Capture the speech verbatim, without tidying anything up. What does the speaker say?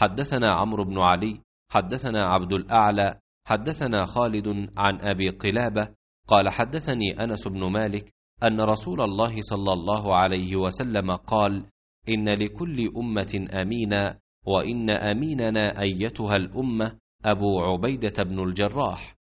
حدثنا عمرو بن علي حدثنا عبد الأعلى حدثنا خالد عن أبي قلابة قال حدثني أنس بن مالك أن رسول الله صلى الله عليه وسلم قال: إن لكل أمة أمينا، وإن أميننا أيتها الأمة أبو عبيدة بن الجراح.